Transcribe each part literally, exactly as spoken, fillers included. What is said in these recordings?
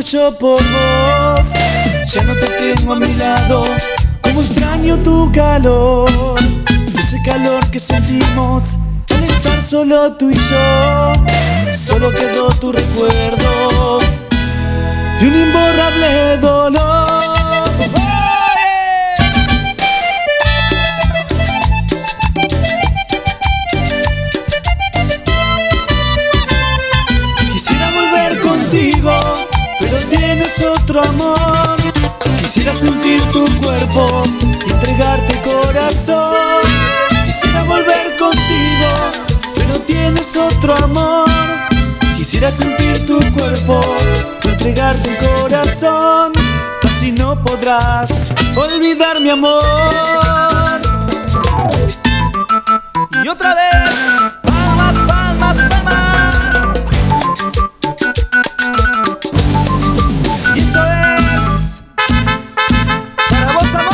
yo por vos. Ya no te tengo a mi lado, como extraño tu calor. Ese calor que sentimos al estar solo tú y yo. Solo quedó tu recuerdo y un imborrable dolor. Quisiera volver contigo, pero tienes otro amor. Quisiera sentir tu cuerpo y entregarte corazón. Quisiera volver contigo, pero tienes otro amor. Quisiera sentir tu cuerpo y entregarte corazón. Así no podrás olvidar mi amor. Y otra vez, palmas, palmas, palmas. Y esto es para vos, amor.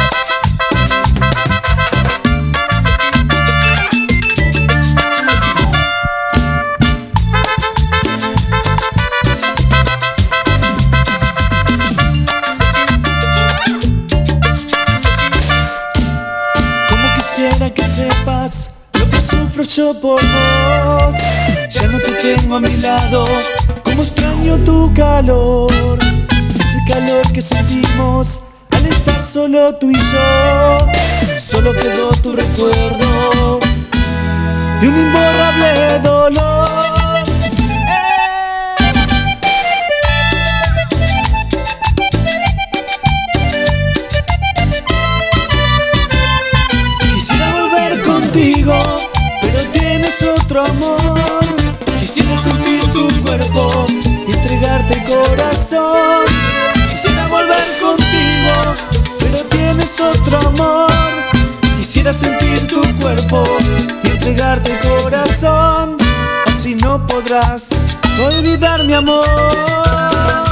Quisiera que sepas lo que sufro yo por vos. Ya no te tengo a mi lado, como extraño tu calor. Ese calor que sentimos al estar solo tú y yo. Solo quedó tu recuerdo y un imborrable dolor. Pero tienes otro amor. Quisiera sentir tu cuerpo y entregarte corazón. Quisiera volver contigo, pero tienes otro amor. Quisiera sentir tu cuerpo y entregarte corazón. Así no podrás olvidar mi amor.